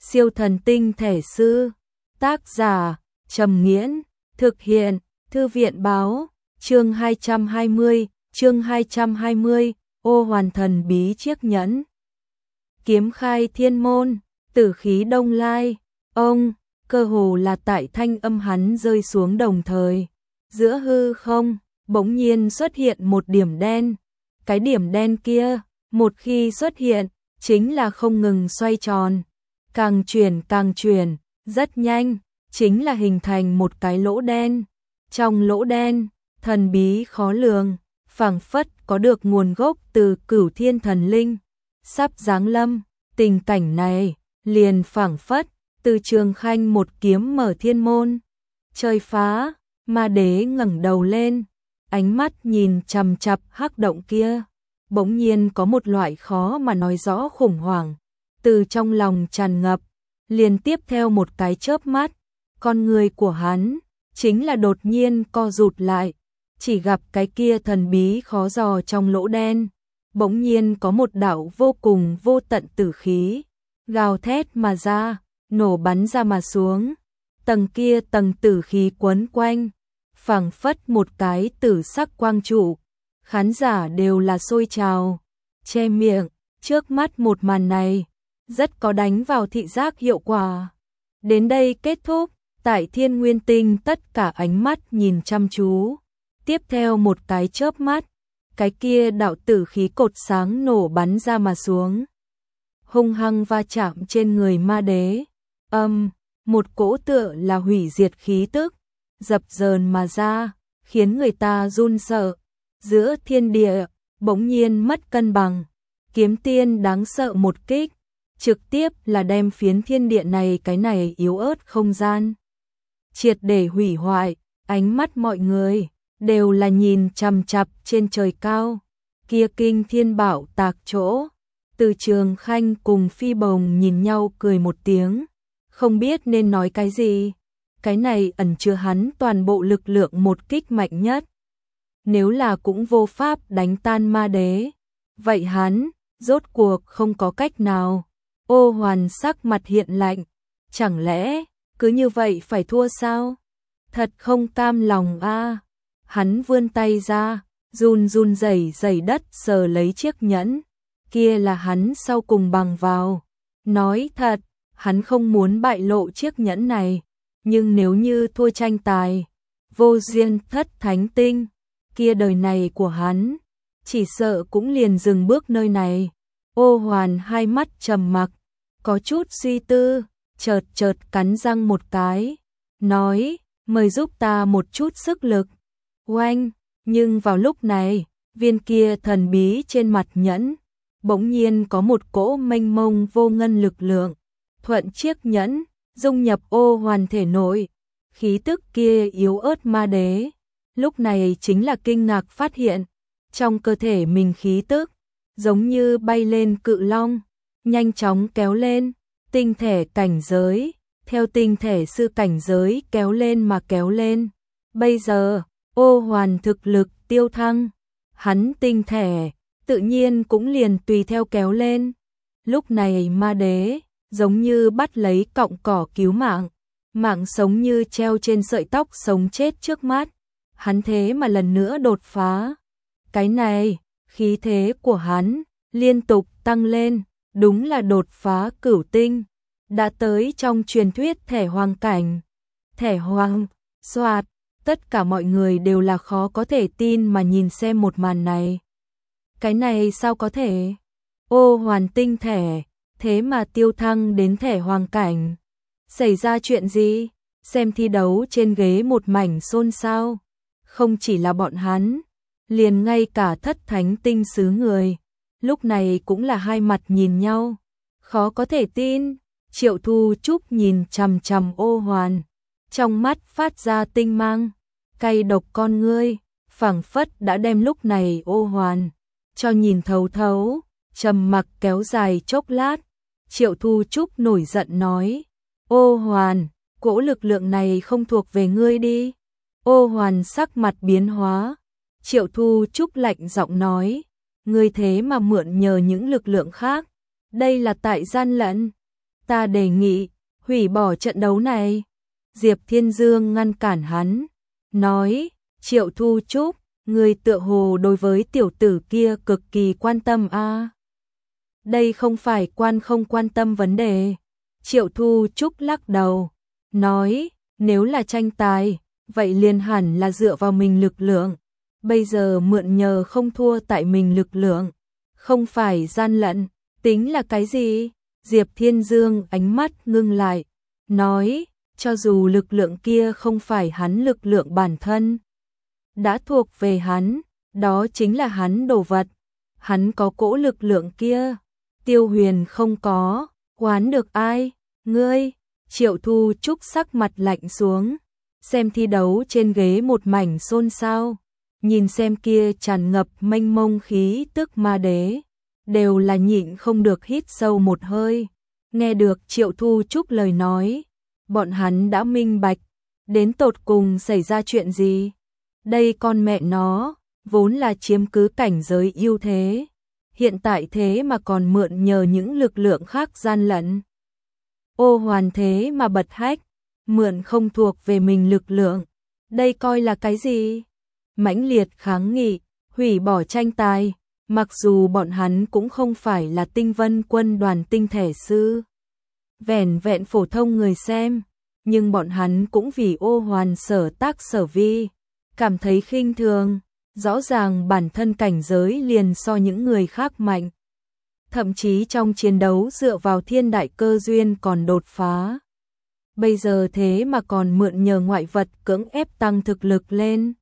Siêu thần tinh thể sư. Tác giả Trầm Nghiễn. Thực hiện Thư viện báo. Chương 220. Ô hoàn thần bí chiếc nhẫn. Kiếm khai thiên môn, tử khí đông lai. Ông, cơ hồ là tại thanh âm hắn rơi xuống đồng thời. Giữa hư không, bỗng nhiên xuất hiện một điểm đen. Cái điểm đen kia, một khi xuất hiện, chính là không ngừng xoay tròn. Càng chuyển, rất nhanh, chính là hình thành một cái lỗ đen. Trong lỗ đen, thần bí khó lường, phảng phất có được nguồn gốc từ Cửu Thiên thần linh. Sắp giáng lâm, tình cảnh này, liền phảng phất, từ Trường Khanh một kiếm mở thiên môn. Trời phá, ma đế ngẩng đầu lên, ánh mắt nhìn chằm chằm hắc động kia. Bỗng nhiên có một loại khó mà nói rõ khủng hoảng, từ trong lòng tràn ngập, liền tiếp theo một cái chớp mắt, con người của hắn, chính là đột nhiên co rụt lại, chỉ gặp cái kia thần bí khó dò trong lỗ đen. Bỗng nhiên có một đạo vô cùng vô tận tử khí, gào thét mà ra, nổ bắn ra mà xuống. Tầng kia tầng tử khí quấn quanh, phảng phất một cái tử sắc quang trụ. Khán giả đều là sôi trào, che miệng, trước mắt một màn này, rất có đánh vào thị giác hiệu quả. Đến đây kết thúc, tại Thiên Nguyên Tinh tất cả ánh mắt nhìn chăm chú. Tiếp theo một cái chớp mắt, cái kia đạo tử khí cột sáng nổ bắn ra mà xuống. Hung hăng va chạm trên người ma đế. Một cỗ tựa là hủy diệt khí tức, dập dờn mà ra, khiến người ta run sợ. Giữa thiên địa, bỗng nhiên mất cân bằng. Kiếm tiên đáng sợ một kích, trực tiếp là đem phiến thiên địa này cái này yếu ớt không gian triệt để hủy hoại. Ánh mắt mọi người đều là nhìn chằm chằm trên trời cao, kia kinh thiên bảo tạc chỗ. Từ Trường Khanh cùng Phi Bồng nhìn nhau cười một tiếng, không biết nên nói cái gì. Cái này ẩn chứa hắn toàn bộ lực lượng một kích mạnh nhất. Nếu là cũng vô pháp đánh tan ma đế, vậy hắn, rốt cuộc không có cách nào. Ô hoàn sắc mặt hiện lạnh, chẳng lẽ, cứ như vậy phải thua sao? Thật không cam lòng a. Hắn vươn tay ra, run rẩy đất sờ lấy chiếc nhẫn. Kia là hắn sau cùng bằng vào. Nói thật, hắn không muốn bại lộ chiếc nhẫn này. Nhưng nếu như thua tranh tài, vô duyên thất thánh tinh, kia đời này của hắn, chỉ sợ cũng liền dừng bước nơi này. Ô hoàn hai mắt trầm mặc, có chút suy tư, chợt cắn răng một cái, nói, mời giúp ta một chút sức lực. Oanh, nhưng vào lúc này, viên kia thần bí trên mặt nhẫn, bỗng nhiên có một cỗ mênh mông vô ngân lực lượng, thuận chiếc nhẫn, dung nhập ô hoàn thể nội. Khí tức kia yếu ớt ma đế, lúc này chính là kinh ngạc phát hiện, trong cơ thể mình khí tức, giống như bay lên cự long, nhanh chóng kéo lên, tinh thể cảnh giới, theo tinh thể sư cảnh giới kéo lên mà kéo lên. Bây giờ, ô hoàn thực lực tiêu thăng, hắn tinh thể, tự nhiên cũng liền tùy theo kéo lên. Lúc này ma đế, giống như bắt lấy cọng cỏ cứu mạng, mạng sống như treo trên sợi tóc sống chết trước mắt. Hắn thế mà lần nữa đột phá. Cái này, khí thế của hắn, liên tục tăng lên, đúng là đột phá cửu tinh. Đã tới trong truyền thuyết thẻ hoàng cảnh. Thẻ hoàng, soạt, tất cả mọi người đều là khó có thể tin mà nhìn xem một màn này. Cái này sao có thể? Ô hoàn tinh thẻ, thế mà tiêu thăng đến thẻ hoàng cảnh. Xảy ra chuyện gì? Xem thi đấu trên ghế một mảnh xôn xao. Không chỉ là bọn hắn, liền ngay cả thất thánh tinh sứ người, lúc này cũng là hai mặt nhìn nhau. Khó có thể tin. Triệu Thu Trúc nhìn chằm chằm ô hoàn, trong mắt phát ra tinh mang, cay độc con ngươi, phảng phất đã đem lúc này ô hoàn cho nhìn thấu thấu. Trầm mặc kéo dài chốc lát, Triệu Thu Trúc nổi giận nói, ô hoàn, cỗ lực lượng này không thuộc về ngươi đi. Ô hoàn sắc mặt biến hóa, Triệu Thu Trúc lạnh giọng nói, ngươi thế mà mượn nhờ những lực lượng khác, đây là tại gian lận. ta đề nghị hủy bỏ trận đấu này. Diệp Thiên Dương ngăn cản hắn, nói, Triệu Thu Trúc, người tựa hồ đối với tiểu tử kia cực kỳ quan tâm a. Đây không phải không quan tâm vấn đề. Triệu Thu Trúc lắc đầu, nói, nếu là tranh tài, vậy liền hẳn là dựa vào mình lực lượng. Bây giờ mượn nhờ không thua tại mình lực lượng, không phải gian lận, tính là cái gì? Diệp Thiên Dương ánh mắt ngưng lại, nói, cho dù lực lượng kia không phải hắn lực lượng bản thân, đã thuộc về hắn, đó chính là hắn đồ vật. Hắn có cỗ lực lượng kia, Tiêu Huyền không có, oán được ai? Ngươi? Triệu Thu Trúc sắc mặt lạnh xuống, xem thi đấu trên ghế một mảnh xôn xao, nhìn xem kia tràn ngập mênh mông khí tức ma đế, đều là nhịn không được hít sâu một hơi. Nghe được Triệu Thu Trúc lời nói, bọn hắn đã minh bạch, đến tột cùng xảy ra chuyện gì. Đây con mẹ nó, vốn là chiếm cứ cảnh giới ưu thế, hiện tại thế mà còn mượn nhờ những lực lượng khác gian lận. Ô Hoàn thế mà bật hách, mượn không thuộc về mình lực lượng, đây coi là cái gì? Mãnh liệt kháng nghị, hủy bỏ tranh tài, mặc dù bọn hắn cũng không phải là Tinh Vân Quân đoàn tinh thể sư, vẻn vẹn phổ thông người xem, nhưng bọn hắn cũng vì Ô Hoàn sở tác sở vi, cảm thấy khinh thường, rõ ràng bản thân cảnh giới liền so những người khác mạnh. Thậm chí trong chiến đấu dựa vào thiên đại cơ duyên còn đột phá. Bây giờ thế mà còn mượn nhờ ngoại vật cưỡng ép tăng thực lực lên.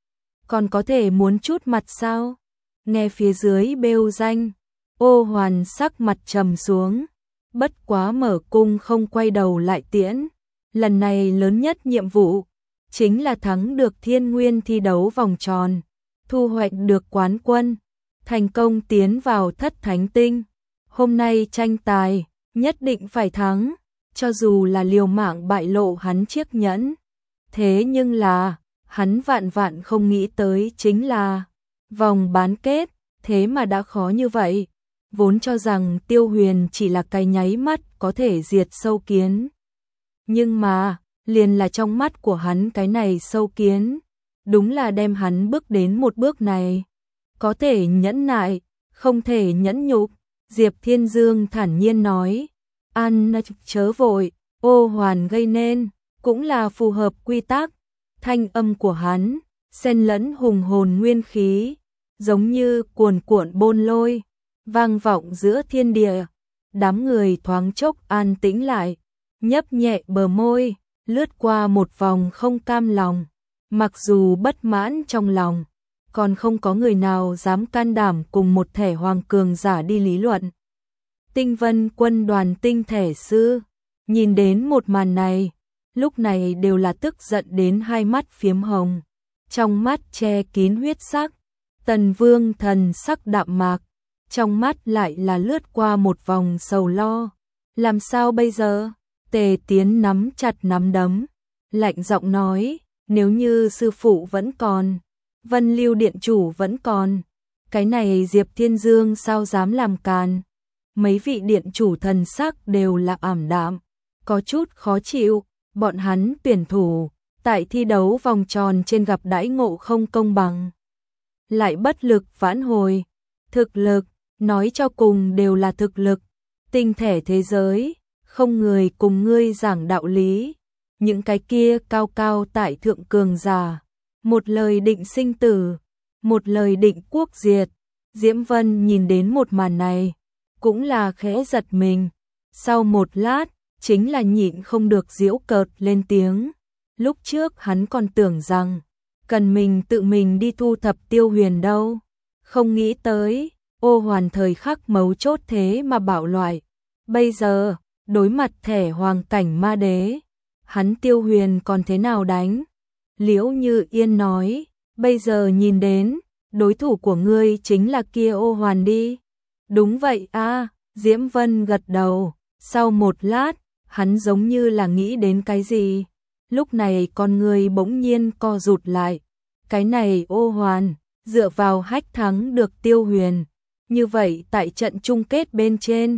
Còn có thể muốn chút mặt sao? Nghe phía dưới bêu danh, Ô Hoàn sắc mặt trầm xuống, bất quá mở cung không quay đầu lại tiễn. Lần này lớn nhất nhiệm vụ, chính là thắng được Thiên Nguyên thi đấu vòng tròn, thu hoạch được quán quân, thành công tiến vào Thất Thánh Tinh. Hôm nay tranh tài, nhất định phải thắng, cho dù là liều mạng bại lộ hắn chiếc nhẫn. Thế nhưng là, hắn vạn vạn không nghĩ tới chính là vòng bán kết, thế mà đã khó như vậy. Vốn cho rằng Tiêu Huyền chỉ là cái nháy mắt có thể diệt sâu kiến. Nhưng mà, liền là trong mắt của hắn cái này sâu kiến, đúng là đem hắn bước đến một bước này. Có thể nhẫn nại, không thể nhẫn nhục. Diệp Thiên Dương thản nhiên nói, ăn chớ vội, Ô Hoàn gây nên, cũng là phù hợp quy tắc. Thanh âm của hắn, xen lẫn hùng hồn nguyên khí, giống như cuồn cuộn bôn lôi, vang vọng giữa thiên địa. Đám người thoáng chốc an tĩnh lại, nhấp nhẹ bờ môi, lướt qua một vòng không cam lòng. Mặc dù bất mãn trong lòng, còn không có người nào dám can đảm cùng một thể hoàng cường giả đi lý luận. Tinh Vân Quân đoàn tinh thể sư, nhìn đến một màn này, lúc này đều là tức giận đến hai mắt phiếm hồng, trong mắt che kín huyết sắc. Tần Vương thần sắc đạm mạc, trong mắt lại là lướt qua một vòng sầu lo. Làm sao bây giờ? Tề Tiến nắm chặt nắm đấm, lạnh giọng nói, nếu như sư phụ vẫn còn, Vân Lưu điện chủ vẫn còn, cái này Diệp Thiên Dương sao dám làm càn. Mấy vị điện chủ thần sắc đều là ảm đạm, có chút khó chịu. Bọn hắn tuyển thủ tại thi đấu vòng tròn trên gặp đãi ngộ không công bằng, lại bất lực vãn hồi. Thực lực, nói cho cùng đều là thực lực. Tinh thể thế giới, không người cùng ngươi giảng đạo lý. Những cái kia cao cao tại thượng cường giả, một lời định sinh tử, một lời định quốc diệt. Diễm Vân nhìn đến một màn này, cũng là khẽ giật mình. Sau một lát, chính là nhịn không được giễu cợt lên tiếng. Lúc trước hắn còn tưởng rằng cần mình tự mình đi thu thập Tiêu Huyền đâu, không nghĩ tới Ô Hoàn thời khắc mấu chốt thế mà bạo loại. Bây giờ đối mặt thẻ hoàng cảnh ma đế, hắn Tiêu Huyền còn thế nào đánh? Liễu Như Yên nói, bây giờ nhìn đến đối thủ của ngươi chính là kia Ô Hoàn đi. Đúng vậy a. Diễm Vân gật đầu. Sau một lát, hắn giống như là nghĩ đến cái gì, lúc này con người bỗng nhiên co rụt lại. Cái này Ô Hoàn, dựa vào hách thắng được Tiêu Huyền, như vậy tại trận chung kết bên trên,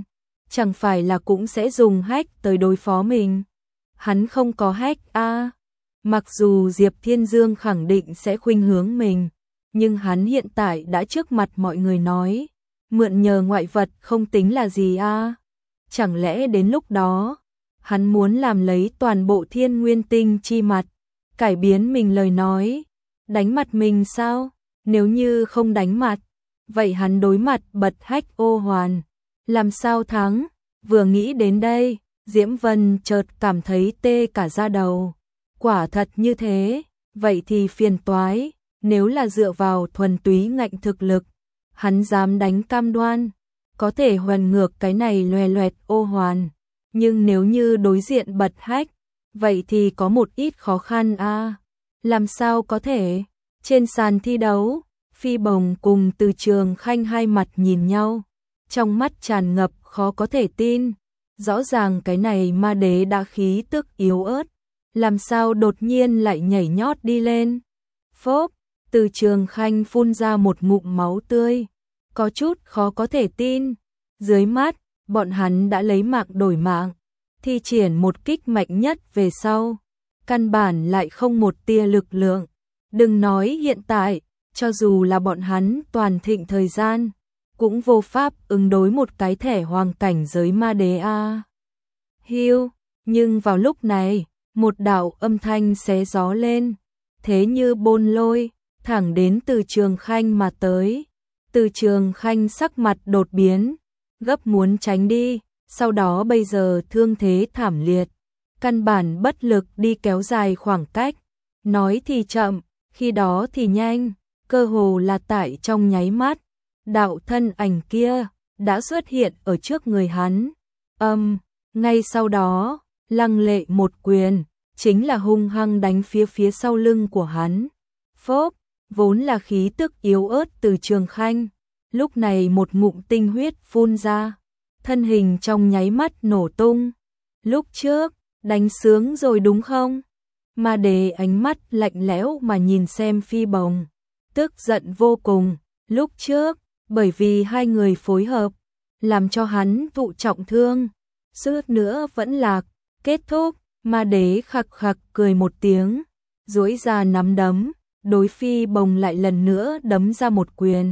chẳng phải là cũng sẽ dùng hack tới đối phó mình. Hắn không có hack a. Mặc dù Diệp Thiên Dương khẳng định sẽ khuynh hướng mình, nhưng hắn hiện tại đã trước mặt mọi người nói, mượn nhờ ngoại vật không tính là gì a. Chẳng lẽ đến lúc đó, hắn muốn làm lấy toàn bộ Thiên Nguyên Tinh chi mặt, cải biến mình lời nói, đánh mặt mình sao? Nếu như không đánh mặt, vậy hắn đối mặt bật hack ô hoàn, làm sao thắng? Vừa nghĩ đến đây, Diễm Vân chợt cảm thấy tê cả da đầu. Quả thật như thế, vậy thì phiền toái, nếu là dựa vào thuần túy ngạnh thực lực, hắn dám đánh cam đoan, có thể hoàn ngược cái này loè loẹt ô hoàn, nhưng nếu như đối diện bật hack, vậy thì có một ít khó khăn a. Làm sao có thể? Trên sàn thi đấu, Phi Bồng cùng Từ Trường Khanh hai mặt nhìn nhau, trong mắt tràn ngập khó có thể tin, rõ ràng cái này ma đế đã khí tức yếu ớt, làm sao đột nhiên lại nhảy nhót đi lên. Phốp, Từ Trường Khanh phun ra một ngụm máu tươi, có chút khó có thể tin, dưới mắt, bọn hắn đã lấy mạng đổi mạng, thi triển một kích mạnh nhất về sau, căn bản lại không một tia lực lượng, đừng nói hiện tại, cho dù là bọn hắn toàn thịnh thời gian, cũng vô pháp ứng đối một cái thẻ hoàng cảnh giới ma đế a. Hiu, nhưng vào lúc này, một đạo âm thanh xé gió lên, thế như bôn lôi, thẳng đến Từ Trường Khanh mà tới. Từ Trường Khanh sắc mặt đột biến, gấp muốn tránh đi, sau đó bây giờ thương thế thảm liệt, căn bản bất lực đi kéo dài khoảng cách, nói thì chậm, khi đó thì nhanh, cơ hồ là tại trong nháy mắt, đạo thân ảnh kia đã xuất hiện ở trước người hắn. Ngay sau đó, lăng lệ một quyền, chính là hung hăng đánh phía sau lưng của hắn. Phốp, vốn là khí tức yếu ớt Từ Trường Khanh, lúc này một ngụm tinh huyết phun ra, thân hình trong nháy mắt nổ tung. Lúc trước, đánh sướng rồi đúng không? Ma đế ánh mắt lạnh lẽo mà nhìn xem Phi Bồng, tức giận vô cùng, lúc trước, bởi vì hai người phối hợp, làm cho hắn thụ trọng thương, suýt nữa vẫn lạc, kết thúc, ma đế khặc khặc cười một tiếng, duỗi ra nắm đấm, đối Phi Bồng lại lần nữa đấm ra một quyền.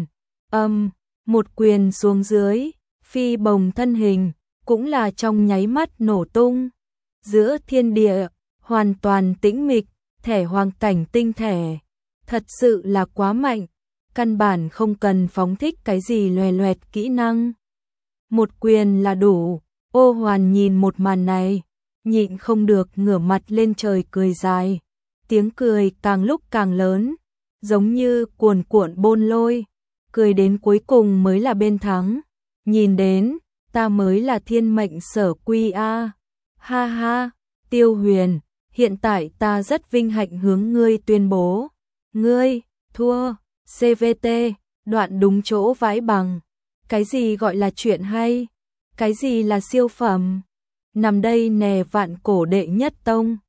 Một quyền xuống dưới, Phi Bồng thân hình, cũng là trong nháy mắt nổ tung. Giữa thiên địa, hoàn toàn tĩnh mịch, thẻ hoàng cảnh tinh thẻ, thật sự là quá mạnh, căn bản không cần phóng thích cái gì loè loẹt kỹ năng. Một quyền là đủ, ô hoàn nhìn một màn này, nhịn không được ngửa mặt lên trời cười dài, tiếng cười càng lúc càng lớn, giống như cuồn cuộn bôn lôi, cười đến cuối cùng mới là bên thắng, nhìn đến, ta mới là thiên mệnh sở quy a. Ha ha, Tiêu Huyền, hiện tại ta rất vinh hạnh hướng ngươi tuyên bố, ngươi thua. CVT, đoạn đúng chỗ vãi bằng. Cái gì gọi là chuyện hay? Cái gì là siêu phẩm? Nằm đây nè vạn cổ đệ nhất tông.